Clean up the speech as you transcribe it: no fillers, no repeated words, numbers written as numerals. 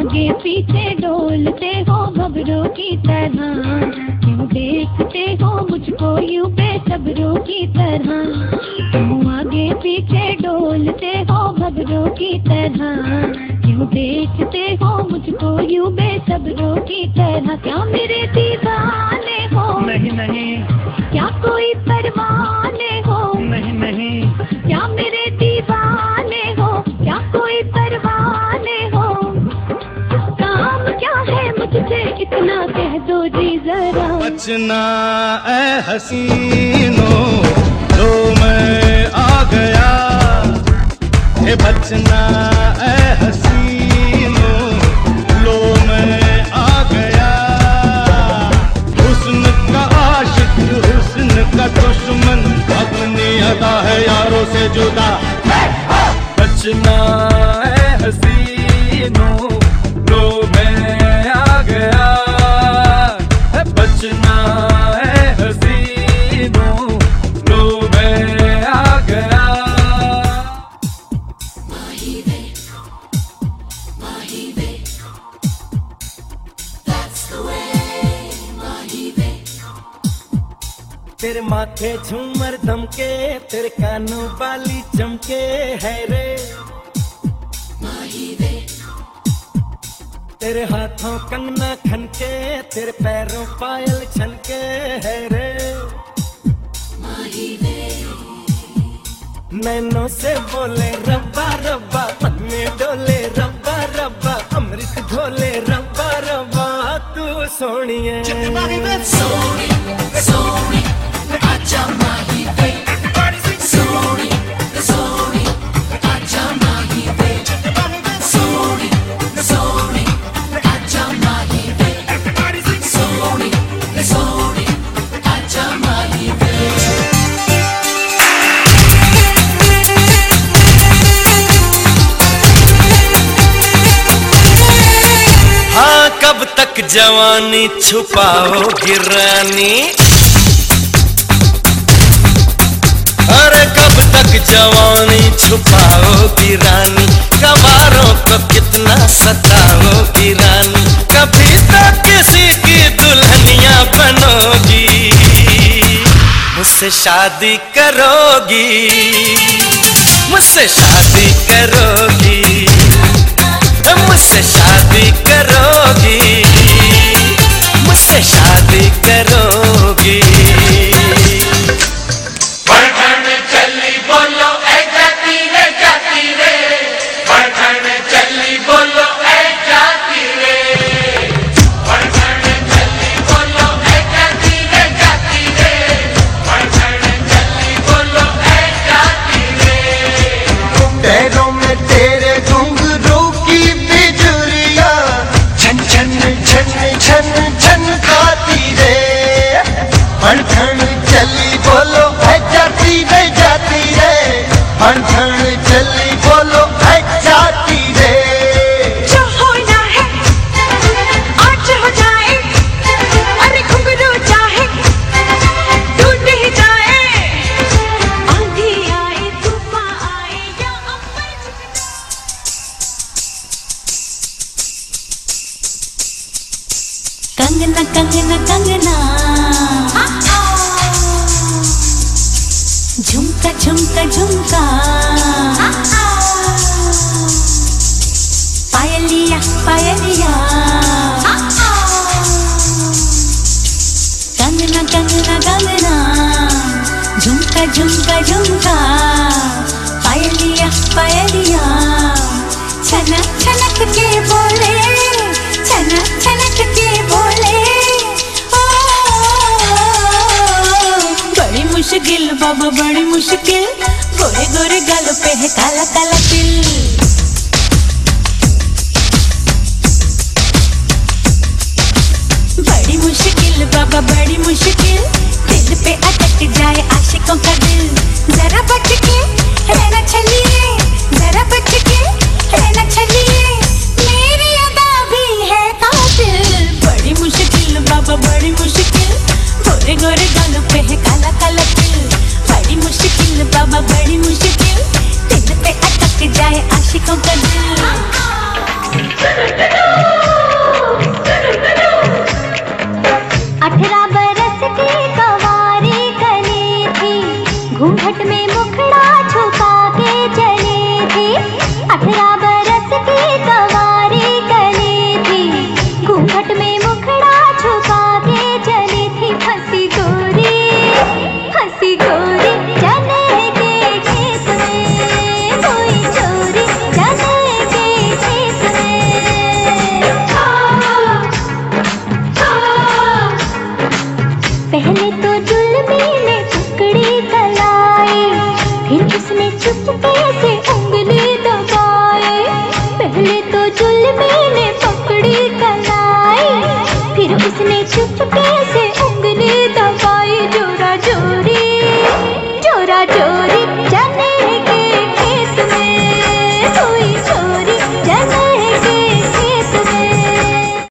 आगे पीछे डोलते हो घबरों की तरह, क्यों देखते हो मुझको यूं बेसब्रों की तरह। तुम आगे पीछे डोलते हो घबरों की तरह, क्यों देखते हो मुझको यूं बेसब्रों की तरह। क्या मेरे दीवाने हो? नहीं नहीं। क्या कोई परवाने हो? नहीं नहीं। क्या मेरे दीवाने हो? क्या कोई परवाने हो? काम क्या है मुझसे इतना कह दो जी जरा। बचना ऐ हसीनो लो मैं आ गया, हे बचना ऐ हसीनो लो मैं आ गया। हुस्न का आशिक हुस्न का दुश्मन अपनी अदा है यारों से जुदा। बचना ऐ हसीनो लो मैं आ गया, बचना ऐ हसीनो लो मैं आ गया। तेरे माथे झूमर दमके, तेरे कानों बाली चमके है रे। तेरे हाथों कंगना खनके, तेरे पैरों पायल छनके है रे। नैनों से बोले रब्बा रब्बा, मन में डोले रब्बा रब्बा, अमृत घोले रब्बा रब्बा। तू सोनिए सोनी सोनी आजा माही वे, सोनी सोनी आजा माही वे, सोनी सोनी आजा माही वे, सोनी सोनी आजा माही वे। हाँ कब तक जवानी छुपाओगी रानी, अरे कब तक जवानी छुपाओगी रानी। गवारों को कितना सताओगी रानी, कभी तो किसी की दुल्हनिया बनोगी। मुझसे शादी करोगी, मुझसे शादी करोगी, मुझसे शादी करोगी, मुझसे शादी करोगी। कंगना कंगना कंगना, झुमका झुमका झुमका, पायलिया पायलिया। कंगना कंगना कंगना, झुमका झुमका झुमका, पायलिया पायलिया। छनक छनक के बोले, छनक छनक के बोले। बड़ी मुश्किल बाबा बड़ी मुश्किल, गोरे गोरे गालों पे है काला काला